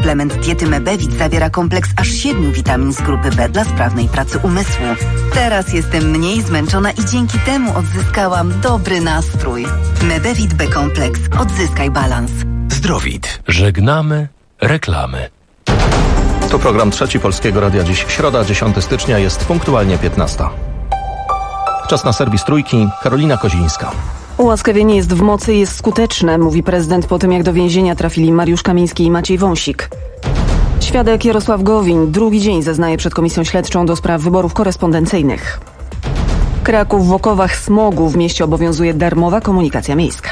Suplement diety Mebevit zawiera kompleks aż 7 witamin z grupy B dla sprawnej pracy umysłu. Teraz jestem mniej zmęczona i dzięki temu odzyskałam dobry nastrój. Mebevit B-kompleks. Odzyskaj balans. Zdrowit. Żegnamy reklamy. To program Trzeci Polskiego Radia. Dziś środa, 10 stycznia, jest punktualnie 15. Czas na serwis Trójki. Karolina Kozińska. Ułaskawienie jest w mocy i jest skuteczne, mówi prezydent po tym, jak do więzienia trafili Mariusz Kamiński i Maciej Wąsik. Świadek Jarosław Gowin drugi dzień zeznaje przed Komisją Śledczą do spraw wyborów korespondencyjnych. Kraków w okowach smogu. W mieście obowiązuje darmowa komunikacja miejska.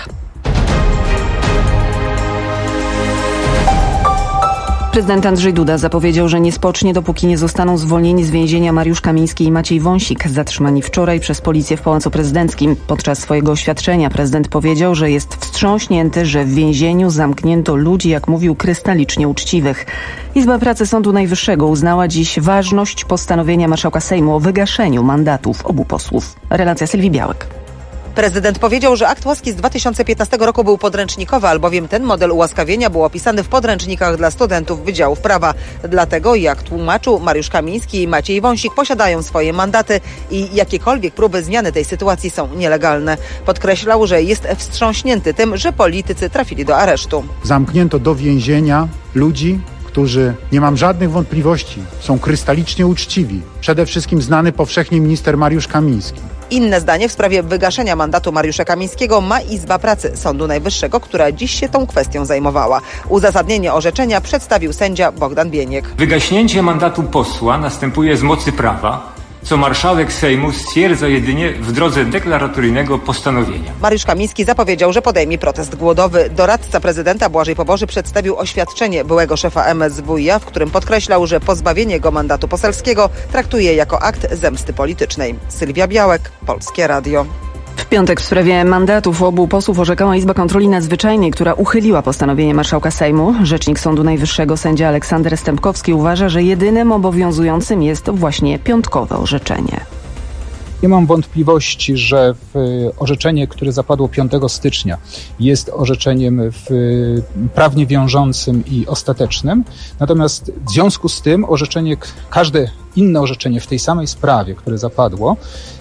Prezydent Andrzej Duda zapowiedział, że nie spocznie, dopóki nie zostaną zwolnieni z więzienia Mariusz Kamiński i Maciej Wąsik, zatrzymani wczoraj przez policję w Pałacu Prezydenckim. Podczas swojego oświadczenia prezydent powiedział, że jest wstrząśnięty, że w więzieniu zamknięto ludzi, jak mówił, krystalicznie uczciwych. Izba Pracy Sądu Najwyższego uznała dziś ważność postanowienia marszałka Sejmu o wygaszeniu mandatów obu posłów. Relacja Sylwii Białek. Prezydent powiedział, że akt łaski z 2015 roku był podręcznikowy, albowiem ten model ułaskawienia był opisany w podręcznikach dla studentów Wydziałów Prawa. Dlatego, jak tłumaczył, Mariusz Kamiński i Maciej Wąsik posiadają swoje mandaty i jakiekolwiek próby zmiany tej sytuacji są nielegalne. Podkreślał, że jest wstrząśnięty tym, że politycy trafili do aresztu. Zamknięto do więzienia ludzi, którzy, nie mam żadnych wątpliwości, są krystalicznie uczciwi. Przede wszystkim znany powszechnie minister Mariusz Kamiński. Inne zdanie w sprawie wygaszenia mandatu Mariusza Kamińskiego ma Izba Pracy Sądu Najwyższego, która dziś się tą kwestią zajmowała. Uzasadnienie orzeczenia przedstawił sędzia Bogdan Bieniek. Wygaśnięcie mandatu posła następuje z mocy prawa, co marszałek Sejmu stwierdza jedynie w drodze deklaratoryjnego postanowienia. Mariusz Kamiński zapowiedział, że podejmie protest głodowy. Doradca prezydenta Błażej Poboży przedstawił oświadczenie byłego szefa MSWiA, w którym podkreślał, że pozbawienie go mandatu poselskiego traktuje jako akt zemsty politycznej. Sylwia Białek, Polskie Radio. W piątek w sprawie mandatów obu posłów orzekała Izba Kontroli Nadzwyczajnej, która uchyliła postanowienie marszałka Sejmu. Rzecznik Sądu Najwyższego sędzia Aleksander Stępkowski uważa, że jedynym obowiązującym jest właśnie piątkowe orzeczenie. Nie mam wątpliwości, że orzeczenie, które zapadło 5 stycznia jest orzeczeniem prawnie wiążącym i ostatecznym. Natomiast w związku z tym każde inne orzeczenie w tej samej sprawie, które zapadło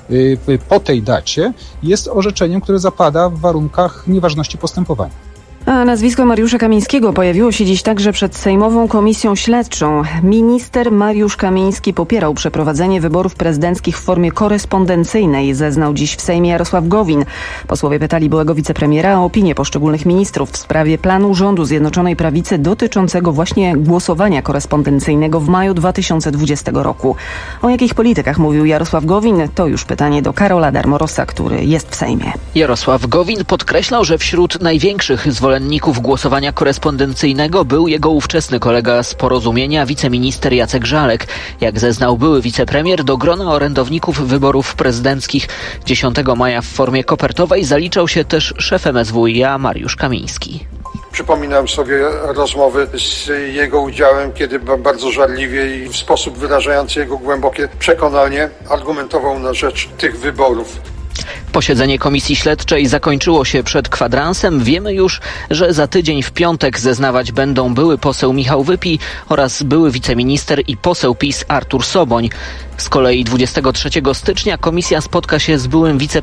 po tej dacie, jest orzeczeniem, które zapada w warunkach nieważności postępowania. A nazwisko Mariusza Kamińskiego pojawiło się dziś także przed Sejmową Komisją Śledczą. Minister Mariusz Kamiński popierał przeprowadzenie wyborów prezydenckich w formie korespondencyjnej, zeznał dziś w Sejmie Jarosław Gowin. Posłowie pytali byłego wicepremiera o opinię poszczególnych ministrów w sprawie planu rządu Zjednoczonej Prawicy dotyczącego właśnie głosowania korespondencyjnego w maju 2020 roku. O jakich politykach mówił Jarosław Gowin? To już pytanie do Karola Darmorosa, który jest w Sejmie. Jarosław Gowin podkreślał, że wśród największych zwolenników głosowania korespondencyjnego był jego ówczesny kolega z Porozumienia, wiceminister Jacek Żalek. Jak zeznał były wicepremier, do grona orędowników wyborów prezydenckich 10 maja w formie kopertowej zaliczał się też szef MSWiA Mariusz Kamiński. Przypominam sobie rozmowy z jego udziałem, kiedy bardzo żarliwie i w sposób wyrażający jego głębokie przekonanie argumentował na rzecz tych wyborów. Posiedzenie Komisji Śledczej zakończyło się przed kwadransem. Wiemy już, że za tydzień w piątek zeznawać będą były poseł Michał Wypij oraz były wiceminister i poseł PiS Artur Soboń. Z kolei 23 stycznia komisja spotka się z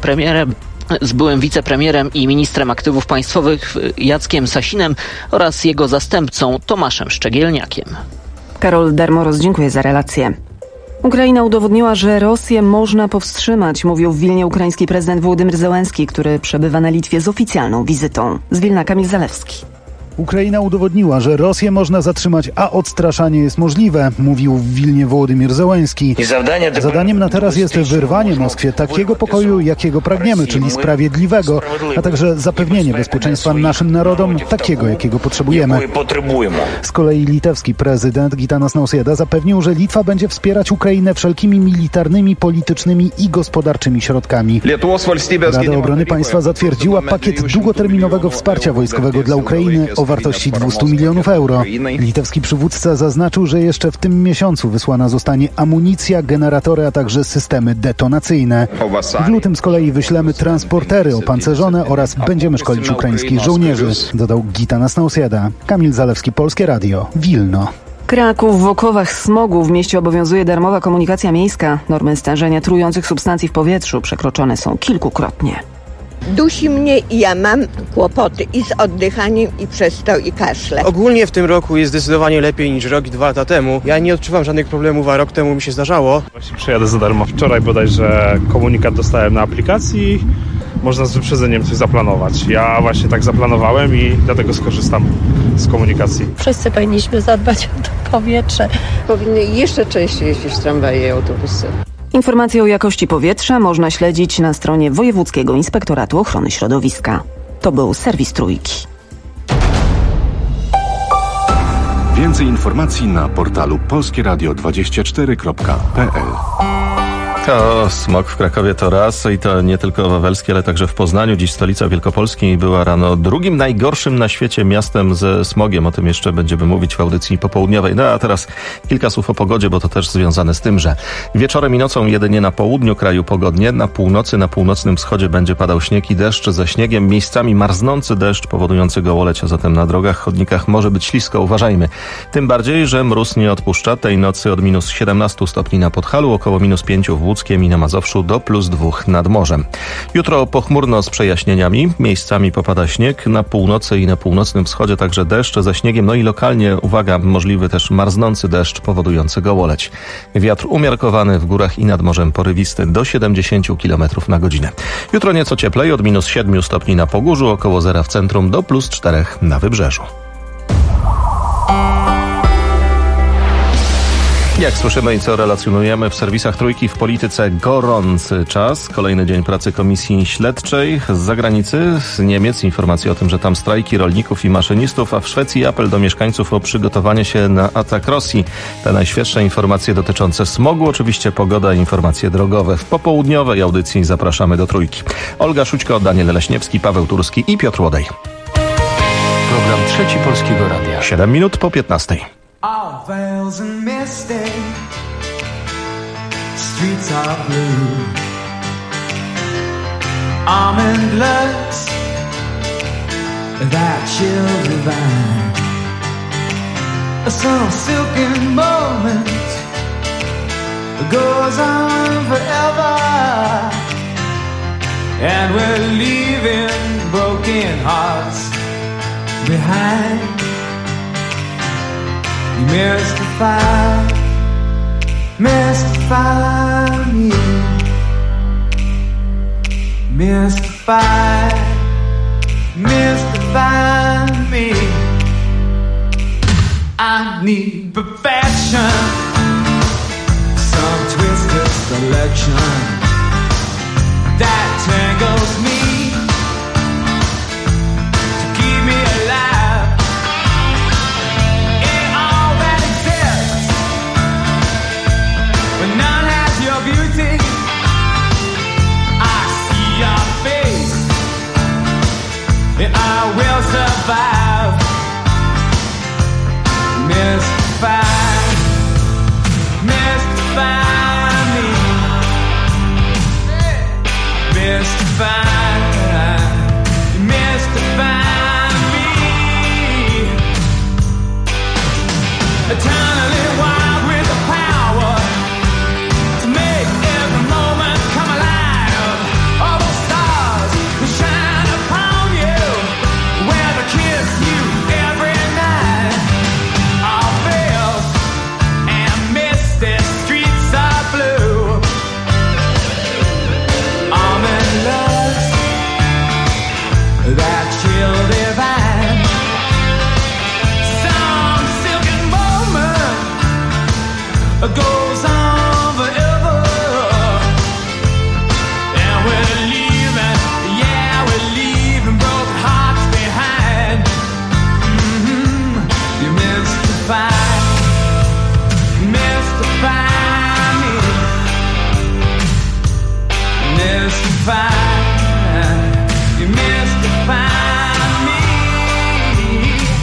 byłym wicepremierem i ministrem aktywów państwowych Jackiem Sasinem oraz jego zastępcą Tomaszem Szczegielniakiem. Karol Darmoros, dziękuję za relację. Ukraina udowodniła, że Rosję można powstrzymać, mówił w Wilnie ukraiński prezydent Wołodymyr Zełenski, który przebywa na Litwie z oficjalną wizytą. Z Wilna Kamil Zalewski. Ukraina udowodniła, że Rosję można zatrzymać, a odstraszanie jest możliwe, mówił w Wilnie Wołodymyr Zełenski. Zadaniem na teraz jest wyrwanie Moskwie takiego pokoju, jakiego pragniemy, czyli sprawiedliwego, a także zapewnienie bezpieczeństwa naszym narodom, takiego, jakiego potrzebujemy. Z kolei litewski prezydent Gitanas Nausėda zapewnił, że Litwa będzie wspierać Ukrainę wszelkimi militarnymi, politycznymi i gospodarczymi środkami. Rada Obrony Państwa zatwierdziła pakiet długoterminowego wsparcia wojskowego dla Ukrainy o wartości 200 milionów euro. Litewski przywódca zaznaczył, że jeszcze w tym miesiącu wysłana zostanie amunicja, generatory, a także systemy detonacyjne. W lutym z kolei wyślemy transportery opancerzone oraz będziemy szkolić ukraińskich żołnierzy, dodał Gitanas Nausėda. Kamil Zalewski, Polskie Radio, Wilno. Kraków, w okowach smogu w mieście obowiązuje darmowa komunikacja miejska. Normy stężenia trujących substancji w powietrzu przekroczone są kilkukrotnie. Dusi mnie i ja mam kłopoty i z oddychaniem, i przez to, i kaszle. Ogólnie w tym roku jest zdecydowanie lepiej niż rok i 2 lata temu. Ja nie odczuwam żadnych problemów, a rok temu mi się zdarzało. Właśnie przejadę za darmo. Wczoraj bodajże komunikat dostałem na aplikacji. Można z wyprzedzeniem coś zaplanować. Ja właśnie tak zaplanowałem i dlatego skorzystam z komunikacji. Wszyscy powinniśmy zadbać o to powietrze. Powinny jeszcze częściej jeździć tramwaje i autobusy. Informacje o jakości powietrza można śledzić na stronie Wojewódzkiego Inspektoratu Ochrony Środowiska. To był serwis Trójki. Więcej informacji na portalu polskieradio24.pl. To smog w Krakowie to raz i to nie tylko wawelski, ale także w Poznaniu. Dziś stolica Wielkopolski była rano drugim najgorszym na świecie miastem ze smogiem. O tym jeszcze będziemy mówić w audycji popołudniowej. No a teraz kilka słów o pogodzie, bo to też związane z tym, że wieczorem i nocą jedynie na południu kraju pogodnie. Na północy, na północnym wschodzie będzie padał śnieg i deszcz ze śniegiem. Miejscami marznący deszcz powodujący gołoleć, a zatem na drogach, chodnikach może być ślisko. Uważajmy. Tym bardziej, że mróz nie odpuszcza. Tej nocy od minus 17 stopni na Podhalu, około minus 5 w Łódzkiem i na Mazowszu do plus 2 nad morzem. Jutro pochmurno z przejaśnieniami. Miejscami popada śnieg. Na północy i na północnym wschodzie także deszcz ze śniegiem. No i lokalnie, uwaga, możliwy też marznący deszcz powodujący gołoleć. Wiatr umiarkowany w górach i nad morzem porywisty do 70 km na godzinę. Jutro nieco cieplej, od minus 7 stopni na Pogórzu, około zera w centrum do plus 4 na Wybrzeżu. Jak słyszymy i co relacjonujemy w serwisach Trójki, w polityce gorący czas. Kolejny dzień pracy Komisji Śledczej. Z zagranicy, z Niemiec, informacje o tym, że tam strajki rolników i maszynistów, a w Szwecji apel do mieszkańców o przygotowanie się na atak Rosji. Te najświeższe informacje dotyczące smogu, oczywiście pogoda i informacje drogowe. W popołudniowej audycji zapraszamy do Trójki. Olga Szućko, Daniel Leśniewski, Paweł Turski i Piotr Łodej. Program Trzeci Polskiego Radia. 7 minut po 15. All veils and misty, streets are blue. Almond looks, that chill divine. Some silken moment goes on forever, and we're leaving broken hearts behind. You mystify me, mystify me. I need perfection, some twisted selection that tangles me. I will survive. Mystify me. Mystify me. Eternally wild with the power to make every moment come alive. All those stars who shine upon you, where they kiss you every night. All veils and misty streets are blue. Almond loves that chill divine. Some silken moment goes on forever, and we're leaving, yeah, we're leaving broken hearts behind. You mystify me, mystify, you mystify me.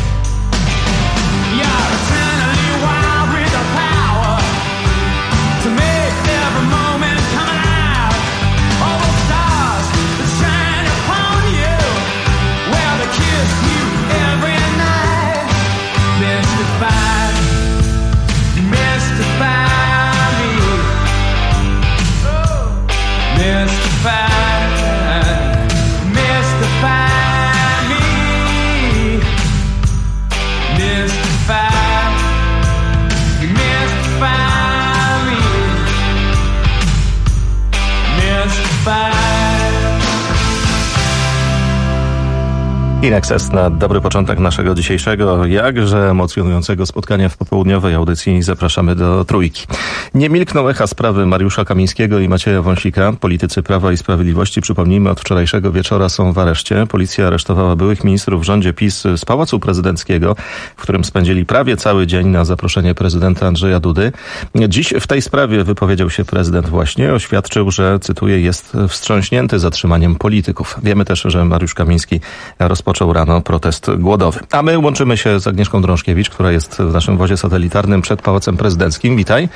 Inexcess na dobry początek naszego dzisiejszego, jakże emocjonującego spotkania w popołudniowej audycji. Zapraszamy do Trójki. Nie milkną echa sprawy Mariusza Kamińskiego i Macieja Wąsika. Politycy Prawa i Sprawiedliwości, przypomnijmy, od wczorajszego wieczora są w areszcie. Policja aresztowała byłych ministrów w rządzie PiS z Pałacu Prezydenckiego, w którym spędzili prawie cały dzień na zaproszenie prezydenta Andrzeja Dudy. Dziś w tej sprawie wypowiedział się prezydent właśnie. Oświadczył, że, cytuję, jest wstrząśnięty zatrzymaniem polityków. Wiemy też, że Mariusz Kamiński rozpoczął rano protest głodowy. A my łączymy się z Agnieszką Drążkiewicz, która jest w naszym wozie satelitarnym przed Pałacem Prezydenckim. Witaj.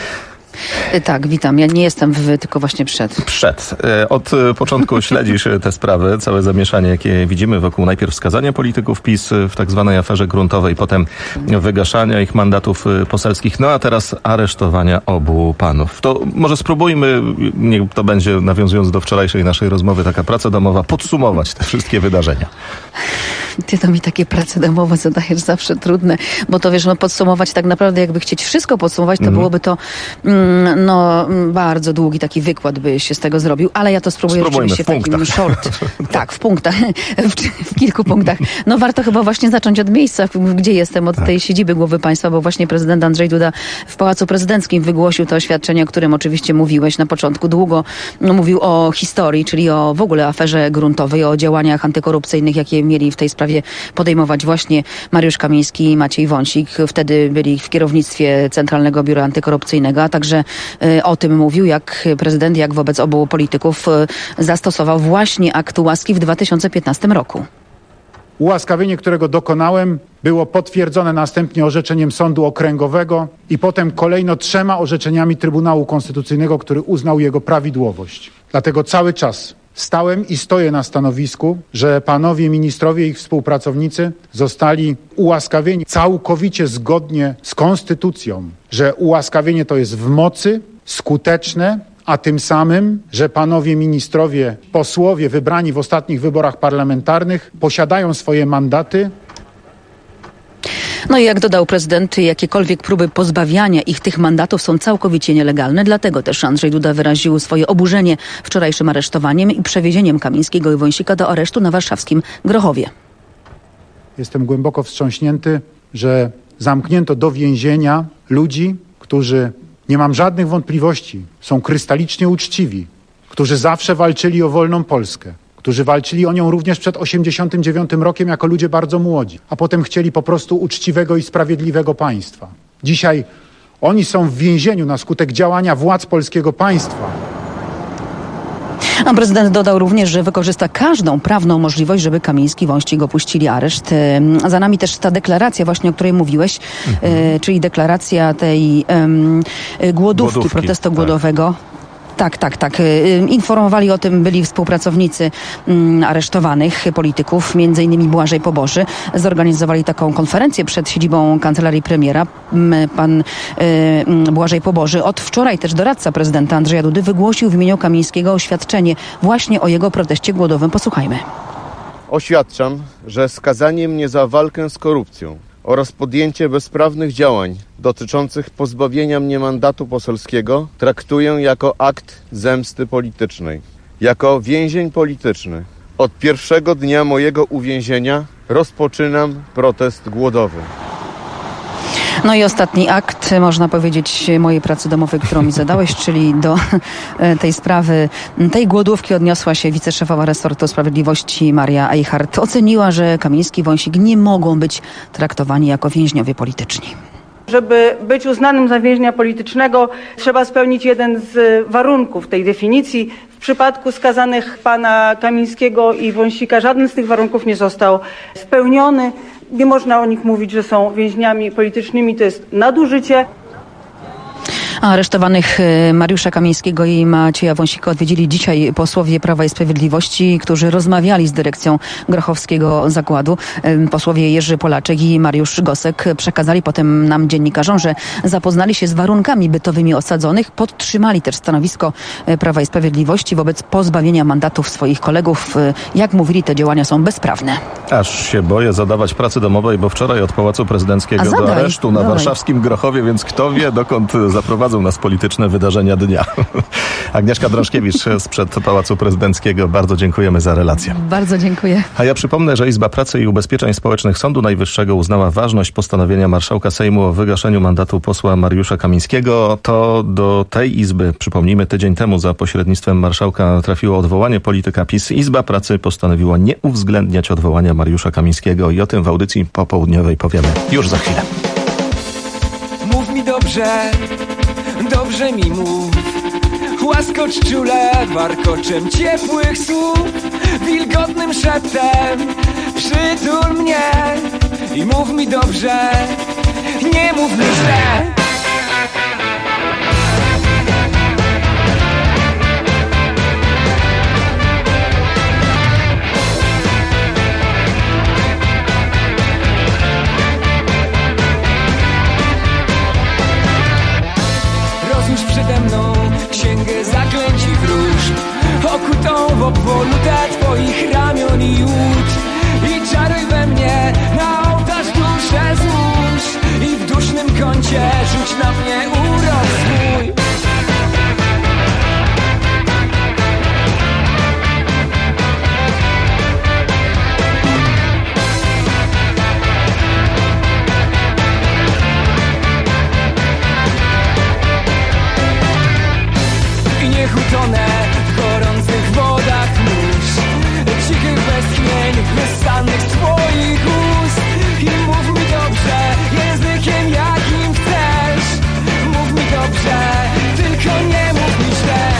Tak, witam. Ja nie jestem tylko właśnie przed. Od początku śledzisz te sprawy, całe zamieszanie, jakie widzimy wokół najpierw skazania polityków PiS w tak zwanej aferze gruntowej, potem wygaszania ich mandatów poselskich, no a teraz aresztowania obu panów. To może spróbujmy, niech to będzie, nawiązując do wczorajszej naszej rozmowy, taka praca domowa, podsumować te wszystkie wydarzenia. Ty to mi takie prace domowe zadajesz zawsze trudne, bo to wiesz, podsumować tak naprawdę, jakby chcieć wszystko podsumować, to byłoby to bardzo długi taki wykład by się z tego zrobił, ale ja to spróbuję rzeczywiście w takim short. Tak, w punktach, w kilku punktach. No warto chyba właśnie zacząć od miejsca, gdzie jestem, od tej siedziby głowy państwa, bo właśnie prezydent Andrzej Duda w Pałacu Prezydenckim wygłosił to oświadczenie, o którym oczywiście mówiłeś na początku. Długo mówił o historii, czyli o w ogóle aferze gruntowej, o działaniach antykorupcyjnych, jakie mieli w tej sprawie podejmować właśnie Mariusz Kamiński i Maciej Wąsik. Wtedy byli w kierownictwie Centralnego Biura Antykorupcyjnego, a także o tym mówił, jak prezydent, jak wobec obu polityków zastosował właśnie akt łaski w 2015 roku. Ułaskawienie, którego dokonałem, było potwierdzone następnie orzeczeniem Sądu Okręgowego i potem kolejno 3 orzeczeniami Trybunału Konstytucyjnego, który uznał jego prawidłowość. Dlatego cały czas stałem i stoję na stanowisku, że panowie ministrowie i ich współpracownicy zostali ułaskawieni całkowicie zgodnie z konstytucją, że ułaskawienie to jest w mocy, skuteczne, a tym samym, że panowie ministrowie, posłowie wybrani w ostatnich wyborach parlamentarnych posiadają swoje mandaty. No i jak dodał prezydent, jakiekolwiek próby pozbawiania ich tych mandatów są całkowicie nielegalne. Dlatego też Andrzej Duda wyraził swoje oburzenie wczorajszym aresztowaniem i przewiezieniem Kamińskiego i Wąsika do aresztu na warszawskim Grochowie. Jestem głęboko wstrząśnięty, że zamknięto do więzienia ludzi, którzy, nie mam żadnych wątpliwości, są krystalicznie uczciwi, którzy zawsze walczyli o wolną Polskę, którzy walczyli o nią również przed 1989 rokiem jako ludzie bardzo młodzi, a potem chcieli po prostu uczciwego i sprawiedliwego państwa. Dzisiaj oni są w więzieniu na skutek działania władz polskiego państwa. A prezydent dodał również, że wykorzysta każdą prawną możliwość, żeby Kamiński, Wąsik opuścili areszt. Za nami też ta deklaracja właśnie, o której mówiłeś, czyli deklaracja tej głodówki, protestu głodowego. Tak. Informowali o tym byli współpracownicy aresztowanych polityków, między innymi Błażej Poboży. Zorganizowali taką konferencję przed siedzibą kancelarii premiera. Pan Błażej Poboży, od wczoraj też doradca prezydenta Andrzeja Dudy, wygłosił w imieniu Kamińskiego oświadczenie właśnie o jego proteście głodowym. Posłuchajmy. Oświadczam, że skazanie mnie za walkę z korupcją oraz podjęcie bezprawnych działań dotyczących pozbawienia mnie mandatu poselskiego traktuję jako akt zemsty politycznej, jako więzień polityczny. Od pierwszego dnia mojego uwięzienia rozpoczynam protest głodowy. No i ostatni akt, można powiedzieć, mojej pracy domowej, którą mi zadałeś, czyli do tej sprawy, tej głodówki odniosła się wiceszefowa resortu sprawiedliwości Maria Eichhardt. Oceniła, że Kamiński i Wąsik nie mogą być traktowani jako więźniowie polityczni. Żeby być uznanym za więźnia politycznego, trzeba spełnić jeden z warunków tej definicji. W przypadku skazanych pana Kamińskiego i Wąsika żaden z tych warunków nie został spełniony. Nie można o nich mówić, że są więźniami politycznymi, to jest nadużycie. A aresztowanych Mariusza Kamińskiego i Macieja Wąsika odwiedzili dzisiaj posłowie Prawa i Sprawiedliwości, którzy rozmawiali z dyrekcją Grochowskiego Zakładu. Posłowie Jerzy Polaczek i Mariusz Gosek przekazali potem nam, dziennikarzom, że zapoznali się z warunkami bytowymi osadzonych, podtrzymali też stanowisko Prawa i Sprawiedliwości wobec pozbawienia mandatów swoich kolegów. Jak mówili, te działania są bezprawne. Aż się boję zadawać pracy domowej, bo wczoraj od Pałacu Prezydenckiego do aresztu na warszawskim Grochowie, więc kto wie, dokąd zaprowadzą zaprowadzą nas polityczne wydarzenia dnia. Agnieszka Drążkiewicz sprzed Pałacu Prezydenckiego. Bardzo dziękujemy za relację. Bardzo dziękuję. A ja przypomnę, że Izba Pracy i Ubezpieczeń Społecznych Sądu Najwyższego uznała ważność postanowienia marszałka Sejmu o wygaszeniu mandatu posła Mariusza Kamińskiego. To do tej Izby, przypomnijmy, tydzień temu za pośrednictwem marszałka trafiło odwołanie polityka PiS. Izba Pracy postanowiła nie uwzględniać odwołania Mariusza Kamińskiego i o tym w audycji popołudniowej powiemy już za chwilę. Mów mi dobrze, dobrze mi mów. Łaskocz czule warkoczem ciepłych słów, wilgotnym szeptem przytul mnie i mów mi dobrze, nie mów mi źle. Rozłóż przede mną księgę zaklęć i wróżb, okutą w obwolutę twoich ramion i łód. I czaruj we mnie, na ołtarz duszę złóż i w dusznym kącie rzuć na mnie urok swój. I niech utonę w gorących wodach mórz, cichych westchnień wystannych z twoich ust. I mów mi dobrze, językiem jakim chcesz. Mów mi dobrze, tylko nie mów mi źle.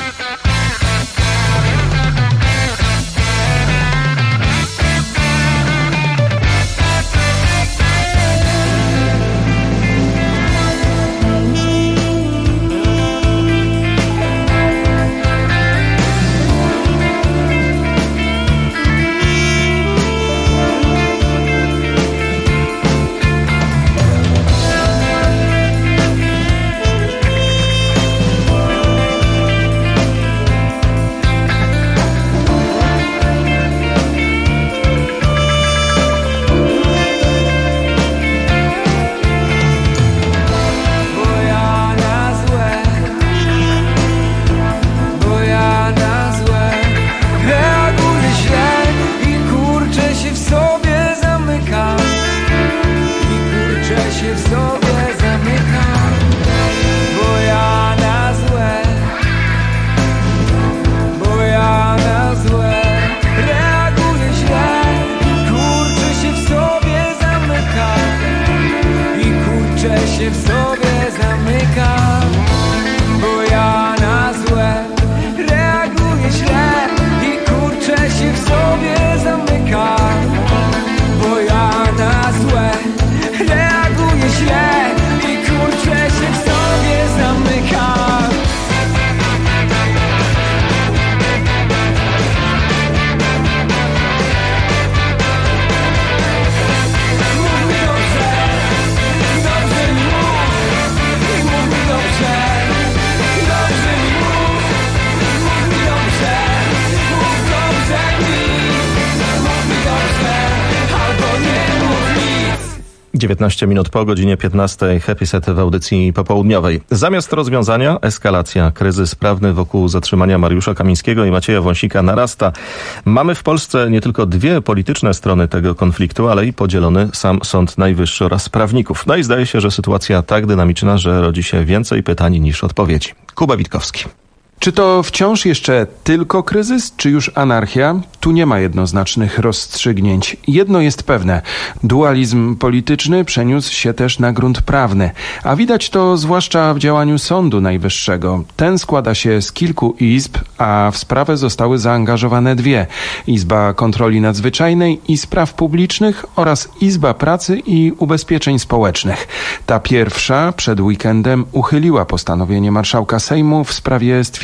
- 19 minut po godzinie 15. Happy Set w audycji popołudniowej. Zamiast rozwiązania, eskalacja. Kryzys prawny wokół zatrzymania Mariusza Kamińskiego i Macieja Wąsika narasta. Mamy w Polsce nie tylko dwie polityczne strony tego konfliktu, ale i podzielony sam Sąd Najwyższy oraz prawników. No i zdaje się, że sytuacja tak dynamiczna, że rodzi się więcej pytań niż odpowiedzi. Kuba Witkowski. Czy to wciąż jeszcze tylko kryzys, czy już anarchia? Tu nie ma jednoznacznych rozstrzygnięć. Jedno jest pewne. Dualizm polityczny przeniósł się też na grunt prawny. A widać to zwłaszcza w działaniu Sądu Najwyższego. Ten składa się z kilku izb, a w sprawę zostały zaangażowane dwie. Izba Kontroli Nadzwyczajnej i Spraw Publicznych oraz Izba Pracy i Ubezpieczeń Społecznych. Ta pierwsza przed weekendem uchyliła postanowienie marszałka Sejmu w sprawie stwierdzenia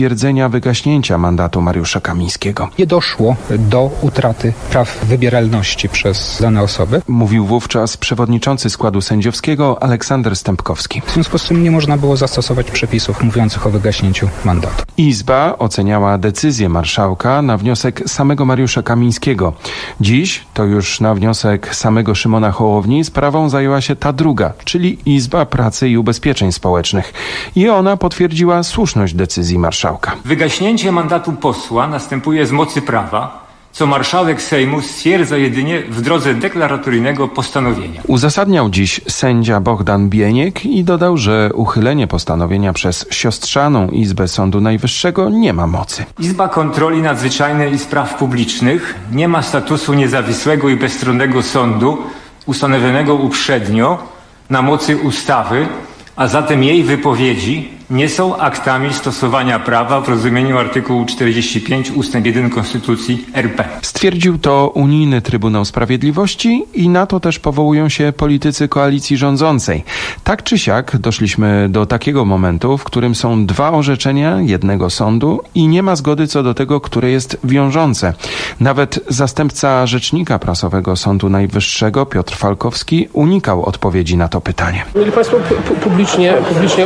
stwierdzenia wygaśnięcia mandatu Mariusza Kamińskiego. Nie doszło do utraty praw wybieralności przez dane osoby. Mówił wówczas przewodniczący składu sędziowskiego Aleksander Stępkowski. W związku z tym nie można było zastosować przepisów mówiących o wygaśnięciu mandatu. Izba oceniała decyzję marszałka na wniosek samego Mariusza Kamińskiego. Dziś, to już na wniosek samego Szymona Hołowni, sprawą zajęła się ta druga, czyli Izba Pracy i Ubezpieczeń Społecznych. I ona potwierdziła słuszność decyzji marszałka. Wygaśnięcie mandatu posła następuje z mocy prawa, co marszałek Sejmu stwierdza jedynie w drodze deklaratoryjnego postanowienia. Uzasadniał dziś sędzia Bohdan Bieniek i dodał, że uchylenie postanowienia przez siostrzaną Izbę Sądu Najwyższego nie ma mocy. Izba Kontroli Nadzwyczajnej i Spraw Publicznych nie ma statusu niezawisłego i bezstronnego sądu ustanowionego uprzednio na mocy ustawy, a zatem jej wypowiedzi nie są aktami stosowania prawa w rozumieniu artykułu 45 ust. 1 Konstytucji RP. Stwierdził to Unijny Trybunał Sprawiedliwości i na to też powołują się politycy koalicji rządzącej. Tak czy siak doszliśmy do takiego momentu, w którym są dwa orzeczenia jednego sądu i nie ma zgody co do tego, które jest wiążące. Nawet zastępca rzecznika prasowego Sądu Najwyższego Piotr Falkowski unikał odpowiedzi na to pytanie. Mieli Państwo publicznie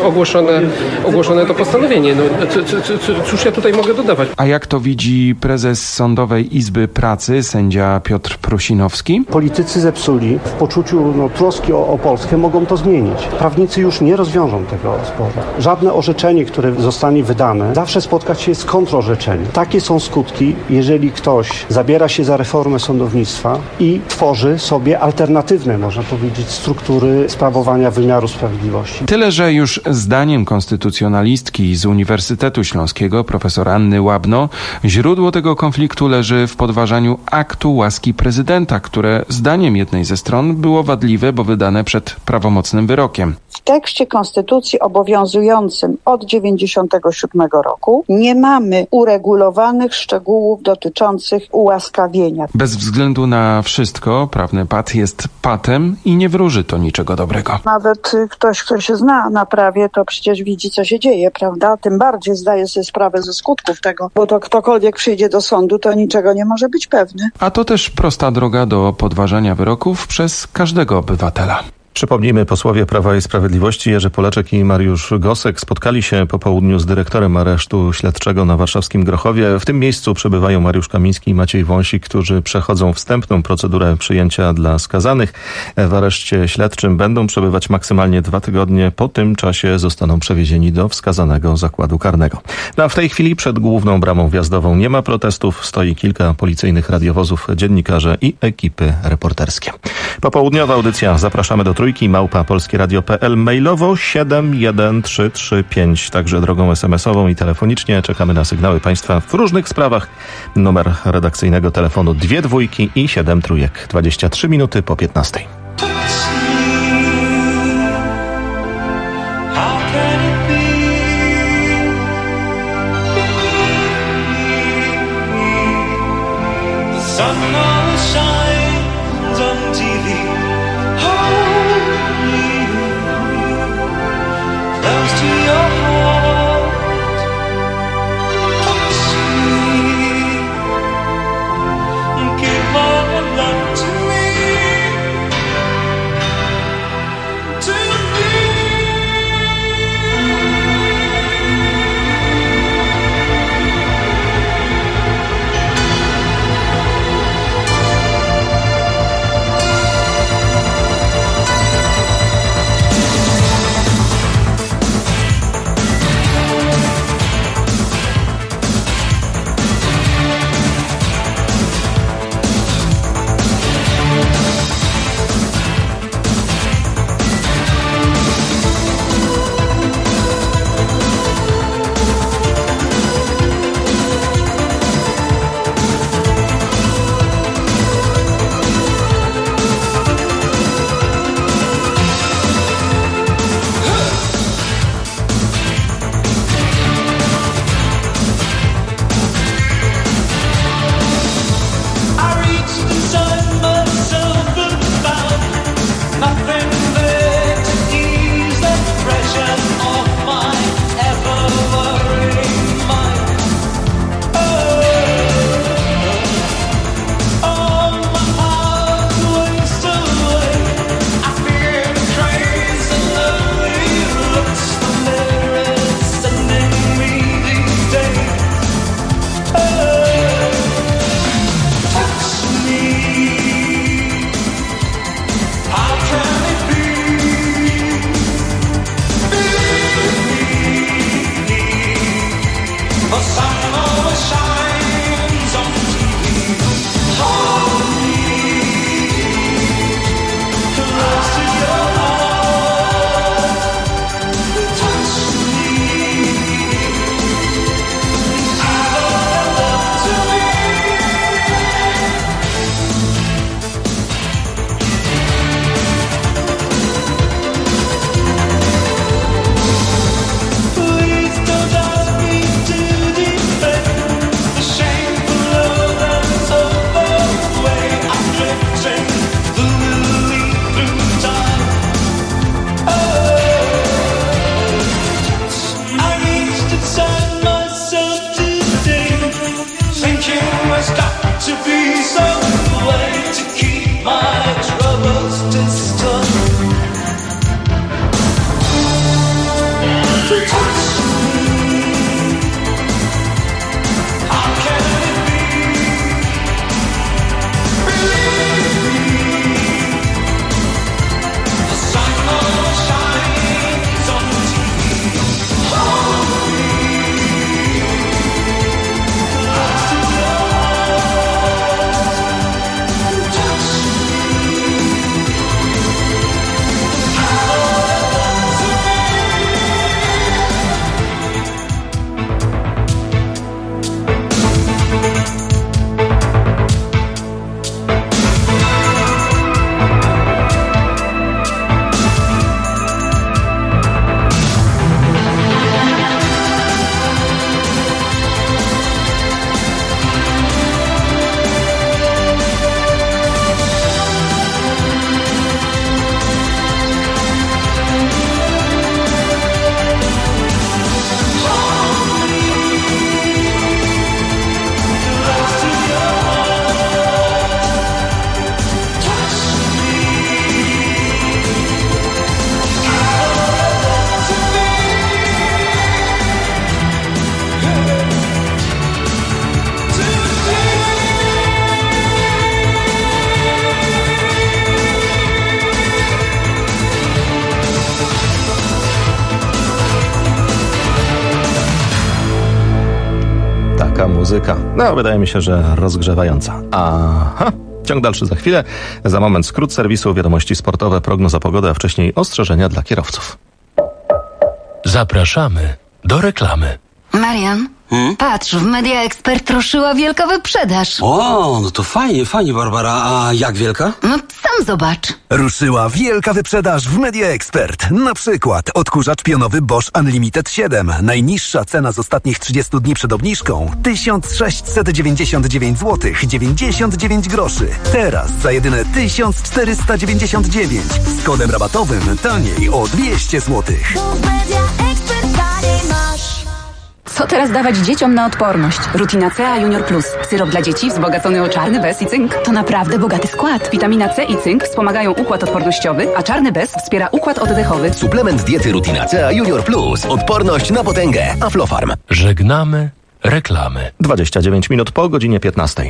ogłoszone to postanowienie. No, cóż ja tutaj mogę dodawać? A jak to widzi prezes Sądowej Izby Pracy, sędzia Piotr Prusinowski? Politycy zepsuli w poczuciu troski o Polskę, mogą to zmienić. Prawnicy już nie rozwiążą tego sporu. Żadne orzeczenie, które zostanie wydane, zawsze spotkać się z kontrorzeczeniem. Takie są skutki, jeżeli ktoś zabiera się za reformę sądownictwa i tworzy sobie alternatywne, można powiedzieć, struktury sprawowania wymiaru sprawiedliwości. Tyle, że już zdaniem konstytucjonalistki z Uniwersytetu Śląskiego, profesor Anny Łabno, źródło tego konfliktu leży w podważaniu aktu łaski prezydenta, które zdaniem jednej ze stron było wadliwe, bo wydane przed prawomocnym wyrokiem. W tekście konstytucji obowiązującym od 1997 roku nie mamy uregulowanych szczegółów dotyczących ułaskawienia. Bez względu na wszystko, prawny pat jest patem i nie wróży to niczego dobrego. Nawet ktoś, kto się zna na prawie, to przecież widzi, co się dzieje, prawda? Tym bardziej zdaje sobie sprawę ze skutków tego, bo to ktokolwiek przyjdzie do sądu, to niczego nie może być pewny. A to też prosta droga do podważania wyroków przez każdego obywatela. Przypomnijmy, posłowie Prawa i Sprawiedliwości Jerzy Poleczek i Mariusz Gosek spotkali się po południu z dyrektorem aresztu śledczego na warszawskim Grochowie. W tym miejscu przebywają Mariusz Kamiński i Maciej Wąsik, którzy przechodzą wstępną procedurę przyjęcia dla skazanych. W areszcie śledczym będą przebywać maksymalnie 2 tygodnie. Po tym czasie zostaną przewiezieni do wskazanego zakładu karnego. No a w tej chwili przed główną bramą wjazdową nie ma protestów. Stoi kilka policyjnych radiowozów, dziennikarze i ekipy reporterskie. Popołudniowa audycja. Zapraszamy do Trójki, @polskieradio.pl, mailowo 71335, także drogą SMS-ową i telefonicznie. Czekamy na sygnały Państwa w różnych sprawach. Numer redakcyjnego telefonu 2 dwójki i 7 trójek. 23 minuty po 15. Give all love to me. Taka muzyka, no wydaje mi się, że rozgrzewająca. Aha, ciąg dalszy za chwilę. Za moment skrót serwisu, wiadomości sportowe, prognoza pogody, a wcześniej ostrzeżenia dla kierowców. Zapraszamy do reklamy. Marian, patrz, w Media Expert ruszyła wielka wyprzedaż. O, no to fajnie, Barbara. A jak wielka? No sam zobacz. Ruszyła wielka wyprzedaż w Media Expert. Na przykład odkurzacz pionowy Bosch Unlimited 7. Najniższa cena z ostatnich 30 dni przed obniżką 1699 zł 99 groszy. Teraz za jedyne 1499. Z kodem rabatowym taniej o 200 zł. Co teraz dawać dzieciom na odporność? Rutina C A Junior Plus. Syrop dla dzieci wzbogacony o czarny bez i cynk. To naprawdę bogaty skład. Witamina C i cynk wspomagają układ odpornościowy, a czarny bez wspiera układ oddechowy. Suplement diety Rutina C A Junior Plus. Odporność na potęgę. Aflofarm. Żegnamy reklamy. 29 minut po godzinie 15.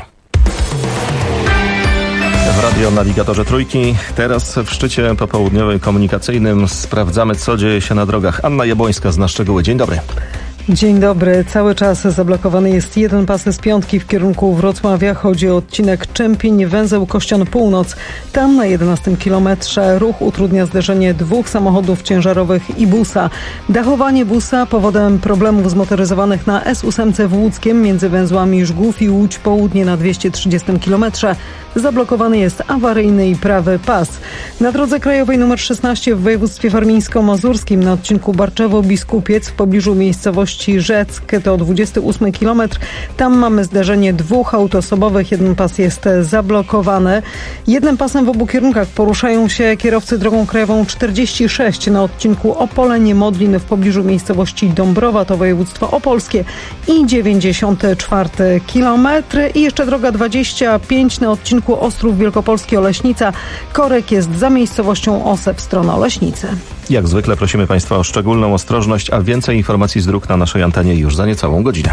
W radionawigatorze Trójki. Teraz w szczycie popołudniowym komunikacyjnym sprawdzamy, co dzieje się na drogach. Anna Jabłońska zna szczegóły. Dzień dobry. Dzień dobry. Cały czas zablokowany jest jeden pas z piątki w kierunku Wrocławia. Chodzi o odcinek Czempiń-Węzeł Kościan-Północ. Tam na 11 kilometrze ruch utrudnia zderzenie dwóch samochodów ciężarowych i busa. Dachowanie busa powodem problemów zmotoryzowanych na S8 w Łódzkiem między węzłami Żgów i Łódź Południe na 230 kilometrze. Zablokowany jest awaryjny i prawy pas. Na drodze krajowej nr 16 w województwie warmińsko-mazurskim na odcinku Barczewo-Biskupiec w pobliżu miejscowości Rzeck to 28 km. Tam mamy zderzenie dwóch autoosobowych. Jeden pas jest zablokowany. Jednym pasem w obu kierunkach poruszają się kierowcy drogą krajową 46 na odcinku Opolenie-Modlin w pobliżu miejscowości Dąbrowa, to województwo opolskie, i 94 km. I jeszcze droga 25 na odcinku Ostrów Wielkopolski-Oleśnica. Korek jest za miejscowością Osep w stronę Oleśnicy. Jak zwykle prosimy Państwa o szczególną ostrożność, a więcej informacji z dróg na naszej antenie już za niecałą godzinę.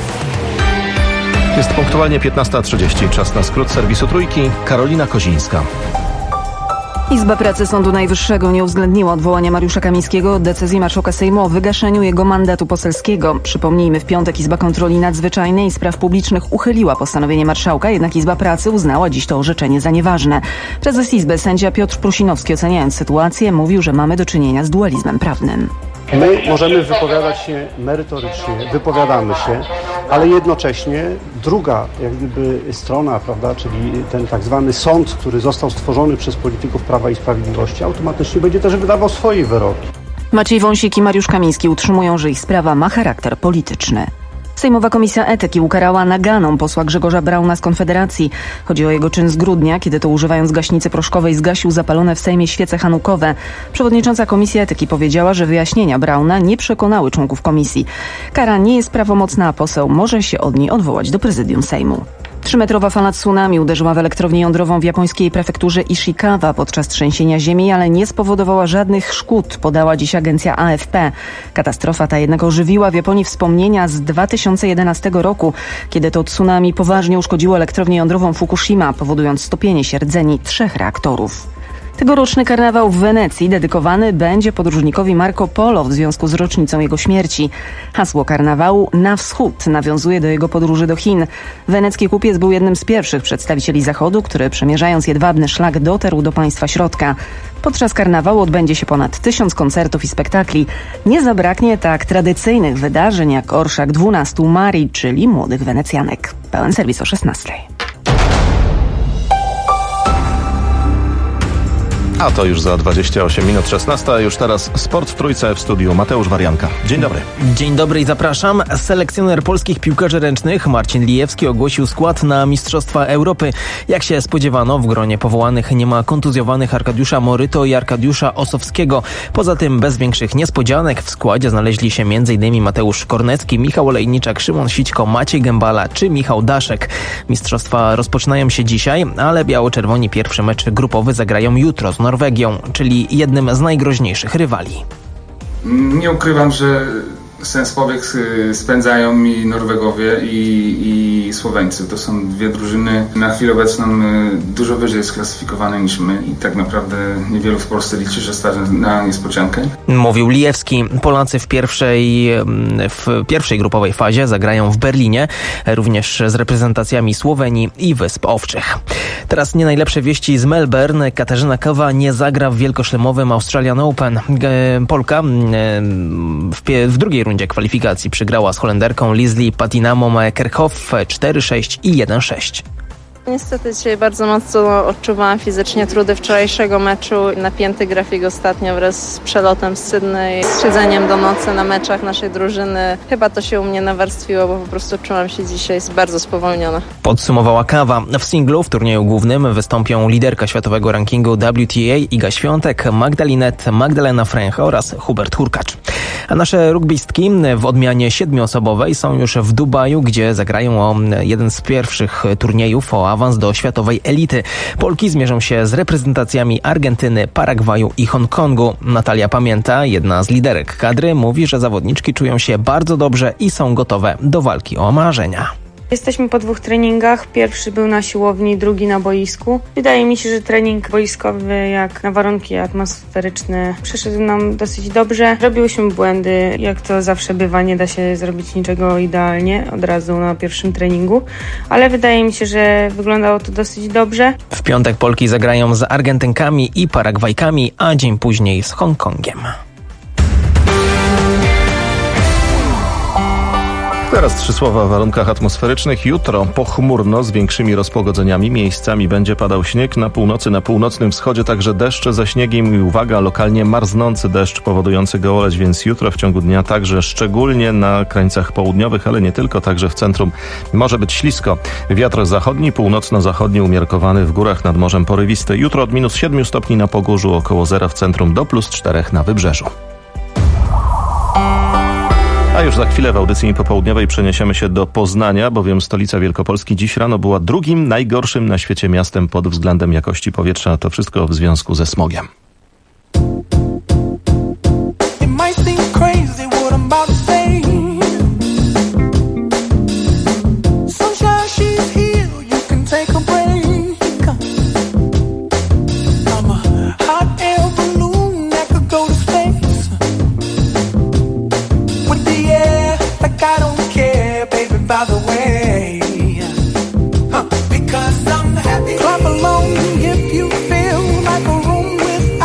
Jest punktualnie 15:30. Czas na skrót serwisu Trójki. Karolina Kozińska. Izba Pracy Sądu Najwyższego nie uwzględniła odwołania Mariusza Kamińskiego od decyzji marszałka Sejmu o wygaszeniu jego mandatu poselskiego. Przypomnijmy, w piątek Izba Kontroli Nadzwyczajnej i Spraw Publicznych uchyliła postanowienie marszałka, jednak Izba Pracy uznała dziś to orzeczenie za nieważne. Prezes Izby, sędzia Piotr Prusinowski, oceniając sytuację, mówił, że mamy do czynienia z dualizmem prawnym. My możemy wypowiadać się merytorycznie, wypowiadamy się, ale jednocześnie druga jak gdyby strona, prawda, czyli ten tak zwany sąd, który został stworzony przez polityków Prawa i Sprawiedliwości, automatycznie będzie też wydawał swoje wyroki. Maciej Wąsik i Mariusz Kamiński utrzymują, że ich sprawa ma charakter polityczny. Sejmowa Komisja Etyki ukarała naganą posła Grzegorza Brauna z Konfederacji. Chodzi o jego czyn z grudnia, kiedy to używając gaśnicy proszkowej zgasił zapalone w Sejmie świece hanukowe. Przewodnicząca Komisji Etyki powiedziała, że wyjaśnienia Brauna nie przekonały członków komisji. Kara nie jest prawomocna, a poseł może się od niej odwołać do prezydium Sejmu. 3-metrowa fala tsunami uderzyła w elektrownię jądrową w japońskiej prefekturze Ishikawa podczas trzęsienia ziemi, ale nie spowodowała żadnych szkód, podała dziś agencja AFP. Katastrofa ta jednak ożywiła w Japonii wspomnienia z 2011 roku, kiedy to tsunami poważnie uszkodziło elektrownię jądrową Fukushima, powodując stopienie się rdzeni 3 reaktorów. Tegoroczny karnawał w Wenecji dedykowany będzie podróżnikowi Marco Polo w związku z rocznicą jego śmierci. Hasło karnawału „Na wschód” nawiązuje do jego podróży do Chin. Wenecki kupiec był jednym z pierwszych przedstawicieli Zachodu, który przemierzając jedwabny szlak dotarł do państwa środka. Podczas karnawału odbędzie się ponad 1000 koncertów i spektakli. Nie zabraknie tak tradycyjnych wydarzeń jak orszak 12 Marii, czyli młodych Wenecjanek. Pełen serwis o 16:00. A to już za 28 minut 16. Już teraz sport w Trójce, w studiu Mateusz Warianka. Dzień dobry. Dzień dobry i zapraszam. Selekcjoner polskich piłkarzy ręcznych Marcin Lijewski ogłosił skład na Mistrzostwa Europy. Jak się spodziewano, w gronie powołanych nie ma kontuzjowanych Arkadiusza Moryto i Arkadiusza Osowskiego. Poza tym bez większych niespodzianek w składzie znaleźli się m.in. Mateusz Kornecki, Michał Olejniczak, Szymon Sićko, Maciej Gębala czy Michał Daszek. Mistrzostwa rozpoczynają się dzisiaj, ale biało-czerwoni pierwszy mecz grupowy zagrają jutro z Norwegią, czyli jednym z najgroźniejszych rywali. Nie ukrywam, że sens powiek spędzają mi Norwegowie i Słoweńcy. To są dwie drużyny na chwilę obecną dużo wyżej sklasyfikowane niż my i tak naprawdę niewielu w Polsce liczy, że stać na niespodziankę. Mówił Lijewski. Polacy w pierwszej grupowej fazie zagrają w Berlinie, również z reprezentacjami Słowenii i Wysp Owczych. Teraz nie najlepsze wieści z Melbourne. Katarzyna Kawa nie zagra w wielkoszlemowym Australian Open. Polka w drugiej rundzie kwalifikacji przegrała z Holenderką Liesl Patinamą Kerkhoff 4-6 i 1-6. Niestety dzisiaj bardzo mocno odczuwałam fizycznie trudy wczorajszego meczu. Napięty grafik ostatnio wraz z przelotem z Sydney, z siedzeniem do nocy na meczach naszej drużyny. Chyba to się u mnie nawarstwiło, bo po prostu czułam się dzisiaj bardzo spowolniona. Podsumowała Kawa. W singlu w turnieju głównym wystąpią liderka światowego rankingu WTA Iga Świątek, Magdalena Fręch oraz Hubert Hurkacz. A nasze rugbystki w odmianie 7-osobowej są już w Dubaju, gdzie zagrają o jeden z pierwszych turniejów o awans do światowej elity. Polki zmierzą się z reprezentacjami Argentyny, Paragwaju i Hongkongu. Natalia Pamięta, jedna z liderek kadry, mówi, że zawodniczki czują się bardzo dobrze i są gotowe do walki o marzenia. Jesteśmy po 2 treningach. Pierwszy był na siłowni, drugi na boisku. Wydaje mi się, że trening boiskowy jak na warunki atmosferyczne przeszedł nam dosyć dobrze. Robiłyśmy błędy, jak to zawsze bywa, nie da się zrobić niczego idealnie od razu na pierwszym treningu, ale wydaje mi się, że wyglądało to dosyć dobrze. W piątek Polki zagrają z Argentynkami i Paragwajkami, a dzień później z Hongkongiem. Teraz 3 słowa o warunkach atmosferycznych. Jutro pochmurno z większymi rozpogodzeniami. Miejscami będzie padał śnieg. Na północy, na północnym wschodzie także deszcze ze śniegiem i uwaga, lokalnie marznący deszcz powodujący gołoleć, więc jutro w ciągu dnia także szczególnie na krańcach południowych, ale nie tylko, także w centrum może być ślisko. Wiatr zachodni, północno-zachodni umiarkowany, w górach nad morzem porywisty. Jutro od -7 stopni na Pogórzu, około 0 w centrum, do +4 na Wybrzeżu. A już za chwilę w audycji popołudniowej przeniesiemy się do Poznania, bowiem stolica Wielkopolski dziś rano była drugim najgorszym na świecie miastem pod względem jakości powietrza. To wszystko w związku ze smogiem. Clap along if you feel like a room with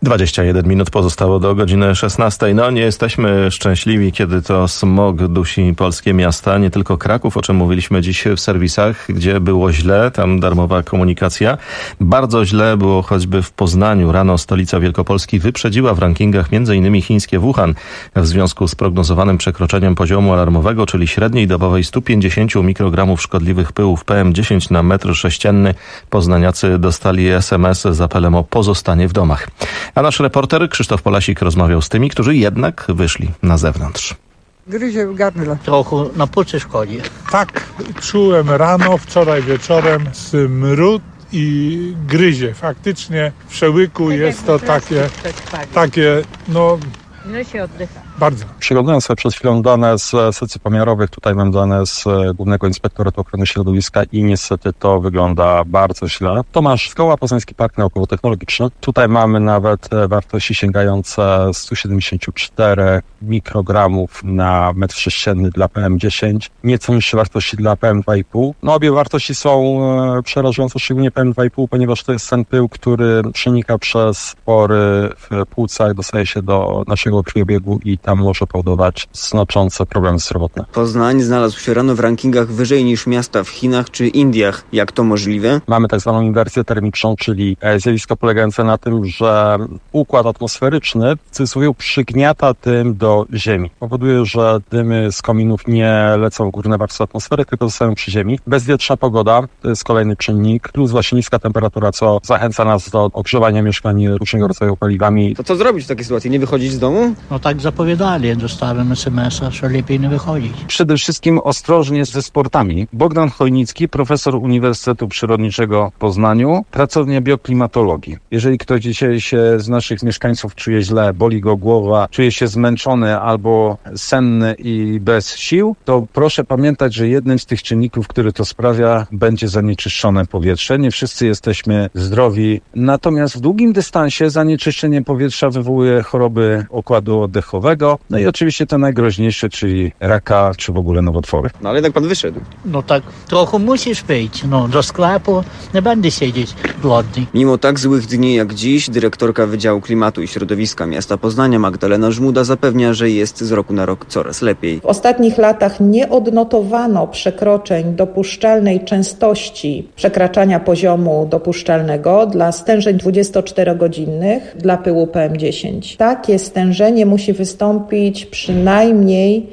21 minut pozostało do godziny 16. No nie jesteśmy szczęśliwi, kiedy to smog dusi polskie miasta, nie tylko Kraków, o czym mówiliśmy dziś w serwisach, gdzie było źle, tam darmowa komunikacja. Bardzo źle było choćby w Poznaniu. Rano stolica Wielkopolski wyprzedziła w rankingach m.in. chińskie Wuhan w związku z prognozowanym przekroczeniem poziomu alarmowego, czyli średniej dobowej 150 mikrogramów szkodliwych pyłów PM10 na metr sześcienny. Poznaniacy dostali SMS z apelem o pozostanie w domach. A nasz reporter Krzysztof Polasik rozmawiał z tymi, którzy jednak wyszli na zewnątrz. Gryzie w gardle. Trochę na płucy szkodzi. Tak, czułem rano, wczoraj wieczorem smród i gryzie. Faktycznie w przełyku jest to takie, no się oddycha. Bardzo. Przeglądając sobie przed chwilą dane z stacji pomiarowych, tutaj mam dane z Głównego Inspektoratu Ochrony Środowiska i niestety to wygląda bardzo źle. Tomasz Szkoła, Poznański Park Naukowo-Technologiczny. Tutaj mamy nawet wartości sięgające 174 mikrogramów na metr sześcienny dla PM10, nieco niższe wartości dla PM2,5. No obie wartości są przerażające, szczególnie PM2,5, ponieważ to jest ten pył, który przenika przez pory w płucach, dostaje się do naszego krwiobiegu i tam może powodować znaczące problemy zdrowotne. Poznań znalazł się rano w rankingach wyżej niż miasta w Chinach czy Indiach. Jak to możliwe? Mamy tak zwaną inwersję termiczną, czyli zjawisko polegające na tym, że układ atmosferyczny w cudzysłowie przygniata dym do ziemi. Powoduje, że dymy z kominów nie lecą w górne warstwy atmosfery, tylko zostają przy ziemi. Bezwietrzna pogoda to jest kolejny czynnik, plus właśnie niska temperatura, co zachęca nas do ogrzewania mieszkań różnego rodzaju paliwami. To co zrobić w takiej sytuacji? Nie wychodzić z domu? No tak zapowiadali, dostałem SMS-a, że lepiej nie wychodzić. Przede wszystkim ostrożnie ze sportami. Bogdan Chojnicki, profesor Uniwersytetu Przyrodniczego w Poznaniu, pracownia bioklimatologii. Jeżeli ktoś dzisiaj się z naszych mieszkańców czuje źle, boli go głowa, czuje się zmęczony albo senny i bez sił, to proszę pamiętać, że jednym z tych czynników, który to sprawia, będzie zanieczyszczone powietrze. Nie wszyscy jesteśmy zdrowi, natomiast w długim dystansie zanieczyszczenie powietrza wywołuje choroby układu oddechowego, no i oczywiście te najgroźniejsze, czyli raka, czy w ogóle nowotwory. No ale jednak pan wyszedł. No tak, trochę musisz wyjść, do sklepu, nie będę siedzieć głodny. Mimo tak złych dni jak dziś, dyrektorka Wydziału Klimatu i Środowiska Miasta Poznania Magdalena Żmuda zapewnia, że jest z roku na rok coraz lepiej. W ostatnich latach nie odnotowano przekroczeń dopuszczalnej częstości przekraczania poziomu dopuszczalnego dla stężeń 24-godzinnych dla pyłu PM10. Takie stężenie musi wystąpić przynajmniej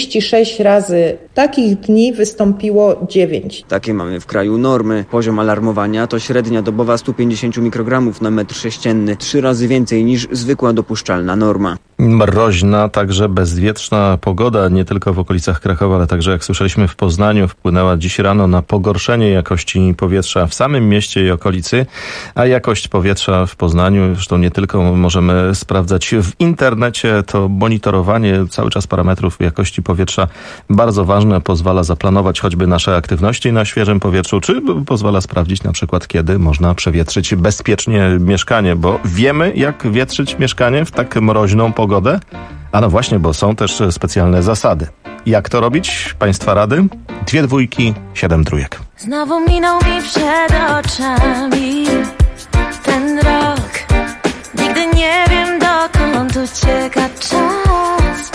36 razy. Takich dni wystąpiło 9. Takie mamy w kraju normy. Poziom alarmowania to średnia dobowa 150 mikrogramów na metr sześcienny, 3 razy więcej niż zwykła dopuszczalna norma. Mroźna, także bezwietrzna pogoda, nie tylko w okolicach Krakowa, ale także, jak słyszeliśmy, w Poznaniu wpłynęła dziś rano na pogorszenie jakości powietrza w samym mieście i okolicy, a jakość powietrza w Poznaniu, zresztą nie tylko możemy sprawdzać w internecie, to monitorowanie cały czas parametrów jakości powietrza bardzo ważne, pozwala zaplanować choćby nasze aktywności na świeżym powietrzu, czy pozwala sprawdzić na przykład, kiedy można przewietrzyć bezpiecznie mieszkanie, bo wiemy, jak wietrzyć mieszkanie w tak mroźną pogodę? A no właśnie, bo są też specjalne zasady. Jak to robić? Państwa rady? 2 dwójki, 7 trójek. Znowu minął mi przed oczami ten rok. Nigdy nie wiem, dokąd ucieka czas.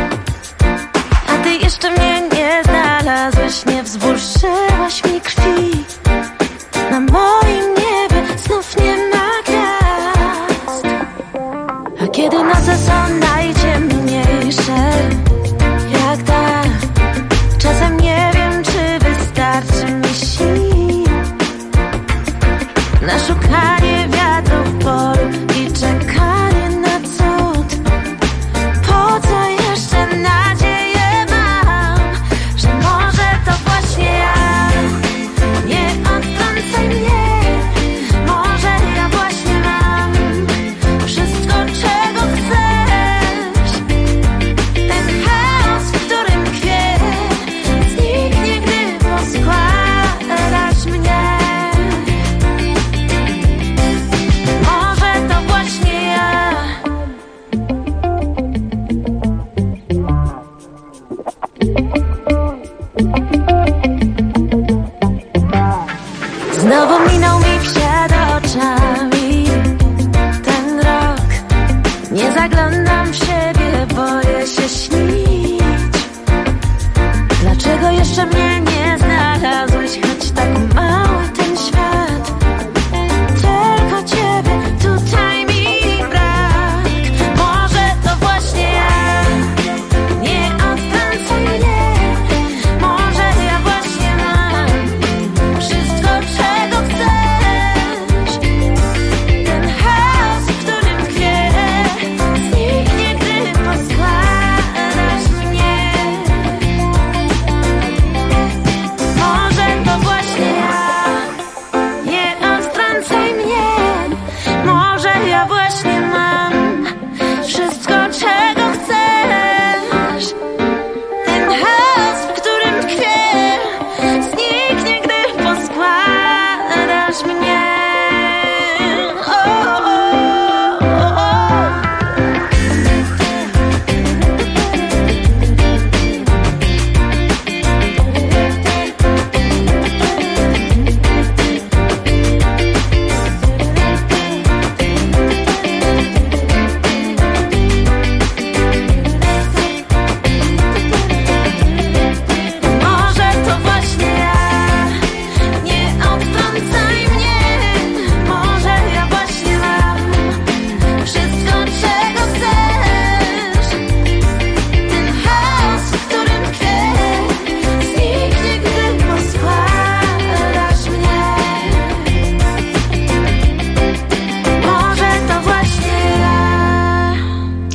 A ty jeszcze mnie nie znalazłeś, nie wzburzyłaś mi krwi. Na moim niebie znów nie ma gwiazd. A kiedy noce są najciemniejsze, jak ta, czasem nie wiem, czy wystarczy mi sił na szukanie wiatrów poru i czekanie na cud.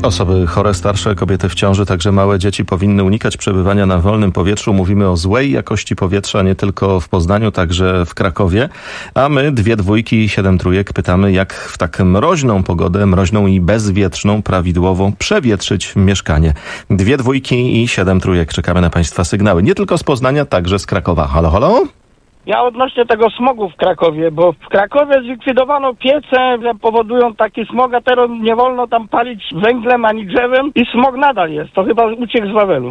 Osoby chore, starsze, kobiety w ciąży, także małe dzieci powinny unikać przebywania na wolnym powietrzu. Mówimy o złej jakości powietrza nie tylko w Poznaniu, także w Krakowie. A my 2 dwójki i 7 trójek pytamy, jak w tak mroźną pogodę, mroźną i bezwietrzną, prawidłowo przewietrzyć mieszkanie. 2 dwójki i 7 trójek. Czekamy na Państwa sygnały. Nie tylko z Poznania, także z Krakowa. Halo, halo? Ja odnośnie tego smogu w Krakowie, bo w Krakowie zlikwidowano piece, że powodują taki smog, a teraz nie wolno tam palić węglem ani drzewem i smog nadal jest. To chyba uciekł z Wawelu.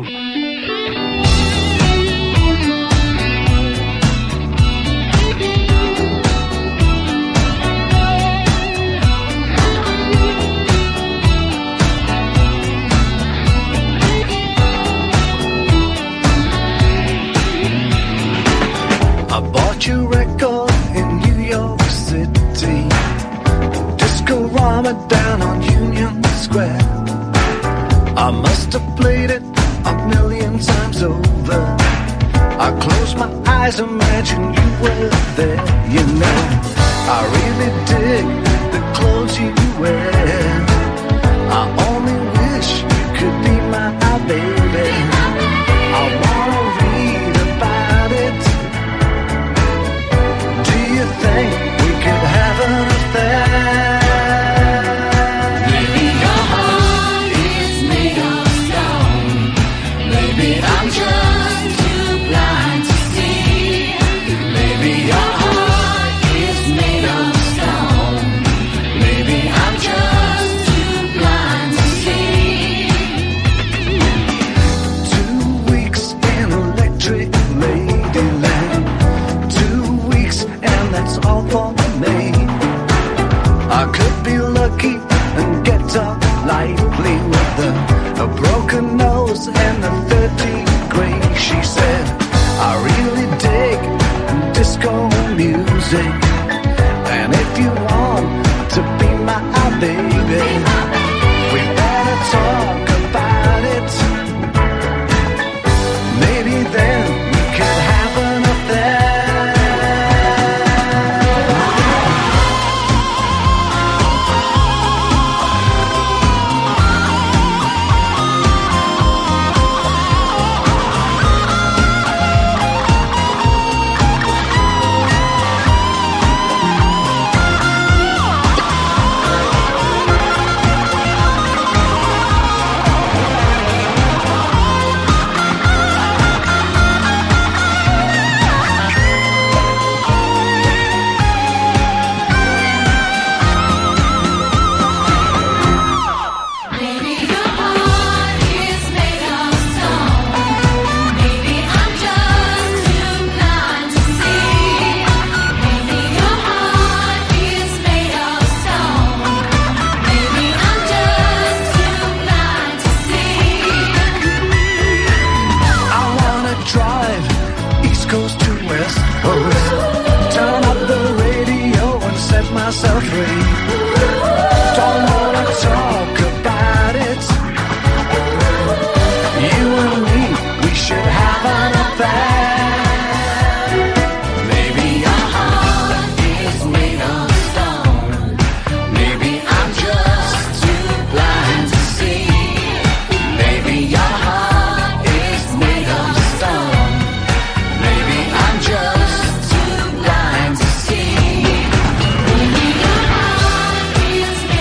I bought your record in New York City, Disco-Rama down on Union Square. I must have played it 1,000,000 times over. I closed my eyes, imagine you were there. You know, I really dig the clothes you wear. I only wish you could be my baby. I wanna read about it. You think we could have an affair? Maybe your heart is made of stone. Maybe I'm just too blind to see. Maybe your heart is made of stone. Maybe I'm just too blind to see. 2 weeks in electric ladyland. 2 weeks and that's all for me. I could be lucky and get up lightly with a broken nose and a 3rd degree. She said, I really dig disco music. And if you want to be my baby, we better talk about it. Maybe then we could have an affair. Myself free. Don't wanna talk about it. You and me, we should have an affair. Maybe your heart is made of stone. Maybe I'm just too blind to see. Maybe your heart is made of stone. Maybe I'm just too blind to see. Maybe your heart is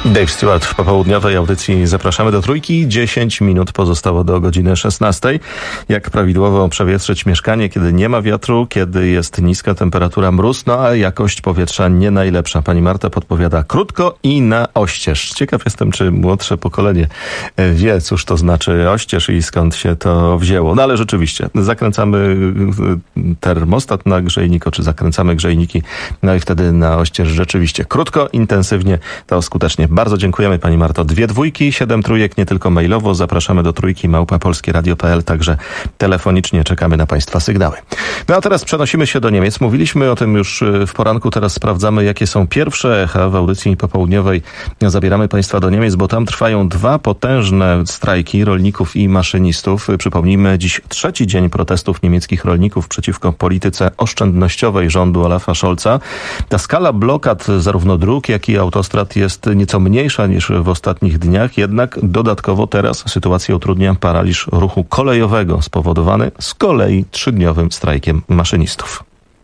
Dave Stewart w popołudniowej audycji Zapraszamy do Trójki. 10 minut pozostało do godziny 16. Jak prawidłowo przewietrzyć mieszkanie, kiedy nie ma wiatru, kiedy jest niska temperatura, mróz, no a jakość powietrza nie najlepsza. Pani Marta podpowiada krótko i na oścież. Ciekaw jestem, czy młodsze pokolenie wie, cóż to znaczy oścież i skąd się to wzięło. No ale rzeczywiście, zakręcamy termostat na grzejnik, czy zakręcamy grzejniki, no i wtedy na oścież rzeczywiście krótko, intensywnie, to skutecznie. Bardzo dziękujemy Pani Marto. 2 dwójki, 7 trójek, nie tylko mailowo. Zapraszamy do trójki @polskieradio.pl, także telefonicznie czekamy na Państwa sygnały. No a teraz przenosimy się do Niemiec. Mówiliśmy o tym już w poranku, teraz sprawdzamy, jakie są pierwsze echa w audycji popołudniowej. Zabieramy Państwa do Niemiec, bo tam trwają 2 potężne strajki rolników i maszynistów. Przypomnijmy, dziś 3. dzień protestów niemieckich rolników przeciwko polityce oszczędnościowej rządu Olafa Scholza. Ta skala blokad zarówno dróg, jak i autostrad jest nieco mniejsza niż w ostatnich dniach, jednak dodatkowo teraz sytuację utrudnia paraliż ruchu kolejowego spowodowany z kolei 3-dniowym strajkiem maszynistów.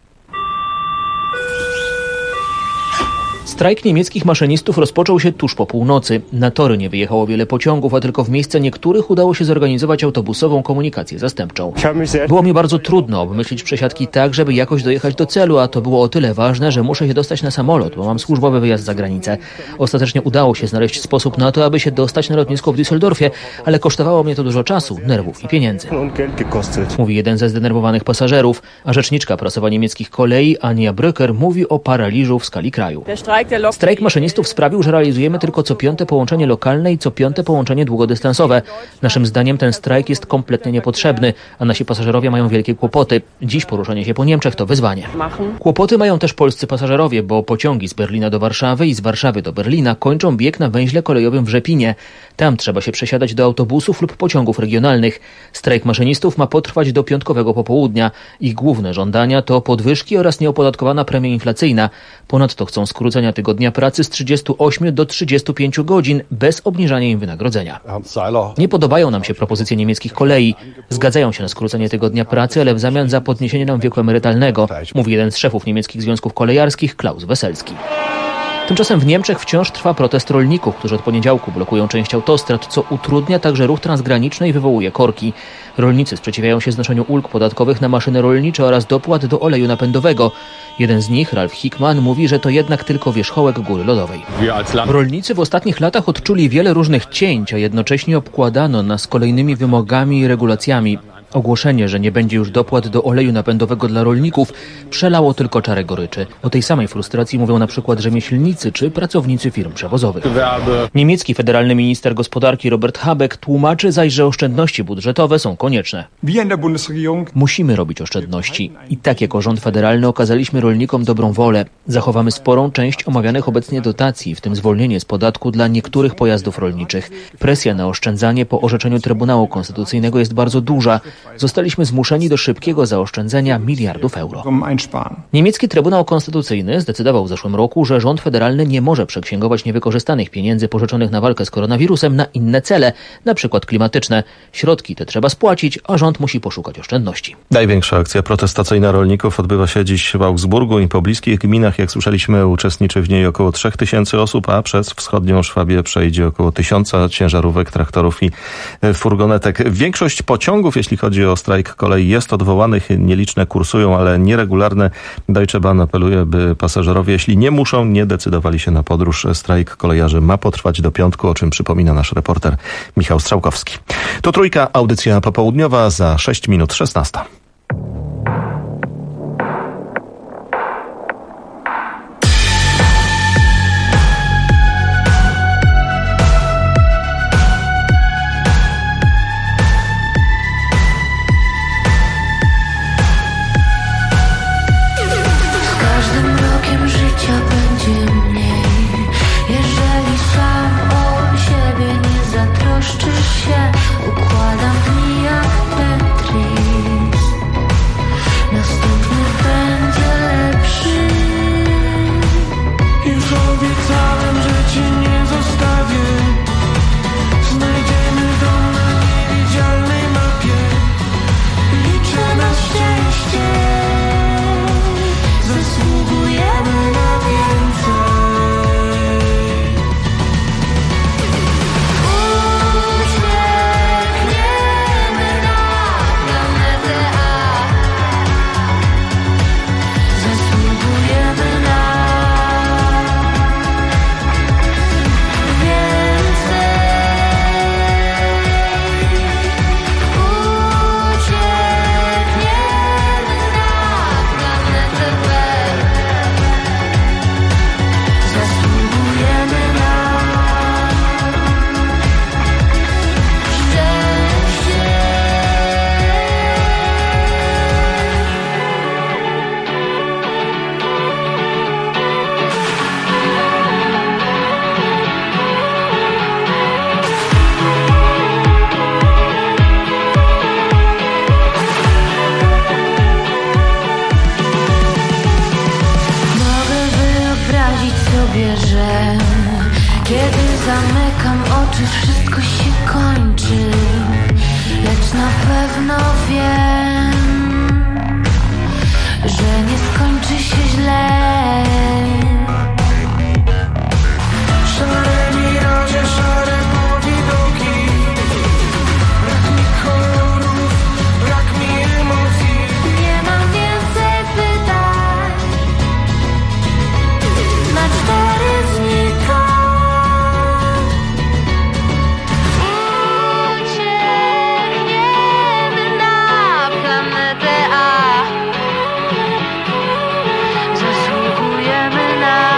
Strajk niemieckich maszynistów rozpoczął się tuż po północy. Na tory nie wyjechało wiele pociągów, a tylko w miejsce niektórych udało się zorganizować autobusową komunikację zastępczą. Było mi bardzo trudno obmyślić przesiadki tak, żeby jakoś dojechać do celu, a to było o tyle ważne, że muszę się dostać na samolot, bo mam służbowy wyjazd za granicę. Ostatecznie udało się znaleźć sposób na to, aby się dostać na lotnisko w Düsseldorfie, ale kosztowało mnie to dużo czasu, nerwów i pieniędzy. Mówi jeden ze zdenerwowanych pasażerów, a rzeczniczka prasowa niemieckich kolei Anja Brücker mówi o paraliżu w skali kraju. Strajk maszynistów sprawił, że realizujemy tylko co 5. połączenie lokalne i co 5. połączenie długodystansowe. Naszym zdaniem ten strajk jest kompletnie niepotrzebny, a nasi pasażerowie mają wielkie kłopoty. Dziś poruszanie się po Niemczech to wyzwanie. Kłopoty mają też polscy pasażerowie, bo pociągi z Berlina do Warszawy i z Warszawy do Berlina kończą bieg na węźle kolejowym w Rzepinie. Tam trzeba się przesiadać do autobusów lub pociągów regionalnych. Strajk maszynistów ma potrwać do piątkowego popołudnia. Ich główne żądania to podwyżki oraz nieopodatkowana premia inflacyjna. Ponadto chcą skrócenia tygodnia pracy z 38 do 35 godzin bez obniżania im wynagrodzenia. Nie podobają nam się propozycje niemieckich kolei. Zgadzają się na skrócenie tygodnia pracy, ale w zamian za podniesienie nam wieku emerytalnego, mówi jeden z szefów niemieckich związków kolejarskich, Klaus Weselski. Tymczasem w Niemczech wciąż trwa protest rolników, którzy od poniedziałku blokują część autostrad, co utrudnia także ruch transgraniczny i wywołuje korki. Rolnicy sprzeciwiają się znoszeniu ulg podatkowych na maszyny rolnicze oraz dopłat do oleju napędowego. Jeden z nich, Ralf Hickman, mówi, że to jednak tylko wierzchołek góry lodowej. Rolnicy w ostatnich latach odczuli wiele różnych cięć, a jednocześnie obkładano nas kolejnymi wymogami i regulacjami. Ogłoszenie, że nie będzie już dopłat do oleju napędowego dla rolników, przelało tylko czarę goryczy. O tej samej frustracji mówią na przykład rzemieślnicy czy pracownicy firm przewozowych. Niemiecki federalny minister gospodarki Robert Habeck tłumaczy zaś, że oszczędności budżetowe są konieczne. Musimy robić oszczędności. I tak jako rząd federalny okazaliśmy rolnikom dobrą wolę. Zachowamy sporą część omawianych obecnie dotacji, w tym zwolnienie z podatku dla niektórych pojazdów rolniczych. Presja na oszczędzanie po orzeczeniu Trybunału Konstytucyjnego jest bardzo duża. Zostaliśmy zmuszeni do szybkiego zaoszczędzenia miliardów euro. Niemiecki Trybunał Konstytucyjny zdecydował w zeszłym roku, że rząd federalny nie może przeksięgować niewykorzystanych pieniędzy pożyczonych na walkę z koronawirusem na inne cele, na przykład klimatyczne. Środki te trzeba spłacić, a rząd musi poszukać oszczędności. Największa akcja protestacyjna rolników odbywa się dziś w Augsburgu i pobliskich gminach. Jak słyszeliśmy, uczestniczy w niej około 3000 osób, a przez wschodnią Szwabię przejdzie około 1000 ciężarówek, traktorów i furgonetek. Większość pociągów, jeśli chodzi o strajk kolei, jest odwołanych, nieliczne kursują, ale nieregularne. Deutsche Bahn apeluje, by pasażerowie, jeśli nie muszą, nie decydowali się na podróż. Strajk kolejarzy ma potrwać do piątku, o czym przypomina nasz reporter Michał Strzałkowski. To Trójka, audycja popołudniowa, za 6 minut 16. Układam dni jak Tetris. zamykam oczy, wszystko się kończy, lecz na pewno wiem, że nie skończy się źle. Szare miraże, szare powidoki, brak mi kolorów, brak mi emocji. Nie mam więcej pytań, na 4 dni to uciekniemy na planetę A. Zasługujemy na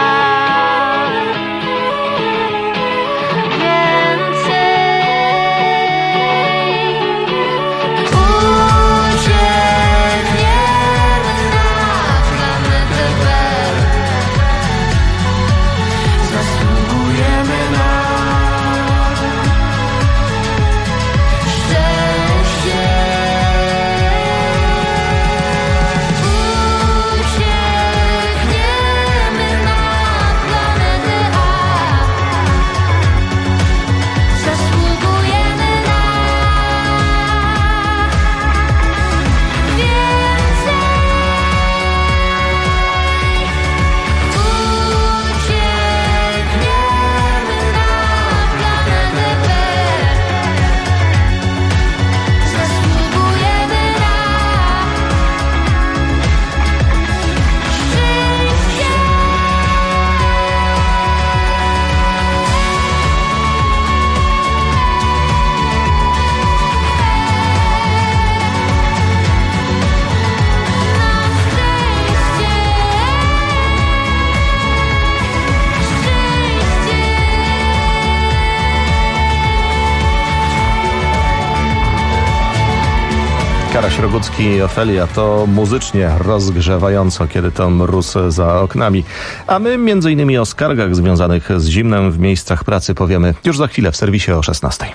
Karaś Rogucki i Ofelia to muzycznie rozgrzewająco, kiedy to mróz za oknami. A my między innymi o skargach związanych z zimnem w miejscach pracy powiemy już za chwilę w serwisie o 16:00.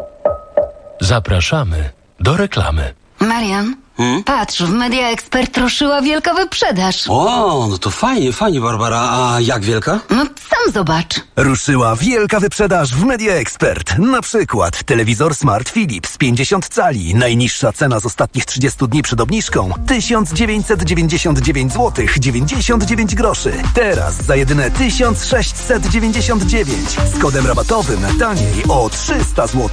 Zapraszamy do reklamy. Marian, patrz, w Media Expert ruszyła wielka wyprzedaż. O, no to fajnie, Barbara. A jak wielka? No sam zobacz. Ruszyła wielka wyprzedaż w Media Expert. Na przykład telewizor Smart Philips 50 cali. Najniższa cena z ostatnich 30 dni przed obniżką 1999 zł 99 groszy. Teraz za jedyne 1699 z kodem rabatowym taniej o 300 zł.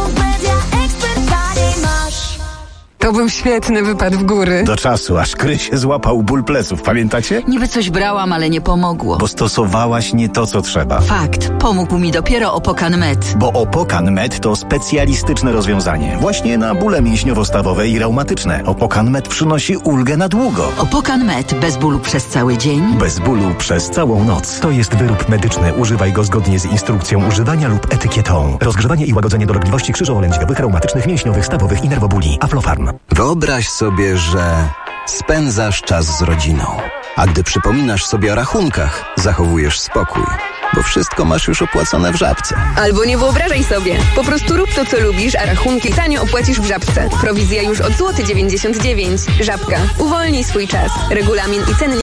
To był świetny wypad w góry. Do czasu, aż Kry się złapał ból pleców, pamiętacie? Niby coś brałam, ale nie pomogło. Bo stosowałaś nie to, co trzeba. Fakt, pomógł mi dopiero Opokan Med. Bo Opokan Med to specjalistyczne rozwiązanie. Właśnie na bóle mięśniowo-stawowe i reumatyczne. Opokan Med przynosi ulgę na długo. Opokan Med, bez bólu przez cały dzień. Bez bólu przez całą noc. To jest wyrób medyczny. Używaj go zgodnie z instrukcją używania lub etykietą. Rozgrzewanie i łagodzenie dolegliwości krzyżowo-lędźwiowych, reumatycznych, mięśniowych, stawowych i nerwobóli. Aflofarm. Wyobraź sobie, że spędzasz czas z rodziną, a gdy przypominasz sobie o rachunkach, zachowujesz spokój, bo wszystko masz już opłacone w Żabce. Albo nie wyobrażaj sobie, po prostu rób to, co lubisz, a rachunki tanio opłacisz w Żabce. Prowizja już od złoty 99 zł. Żabka. Uwolnij swój czas. Regulamin i ceny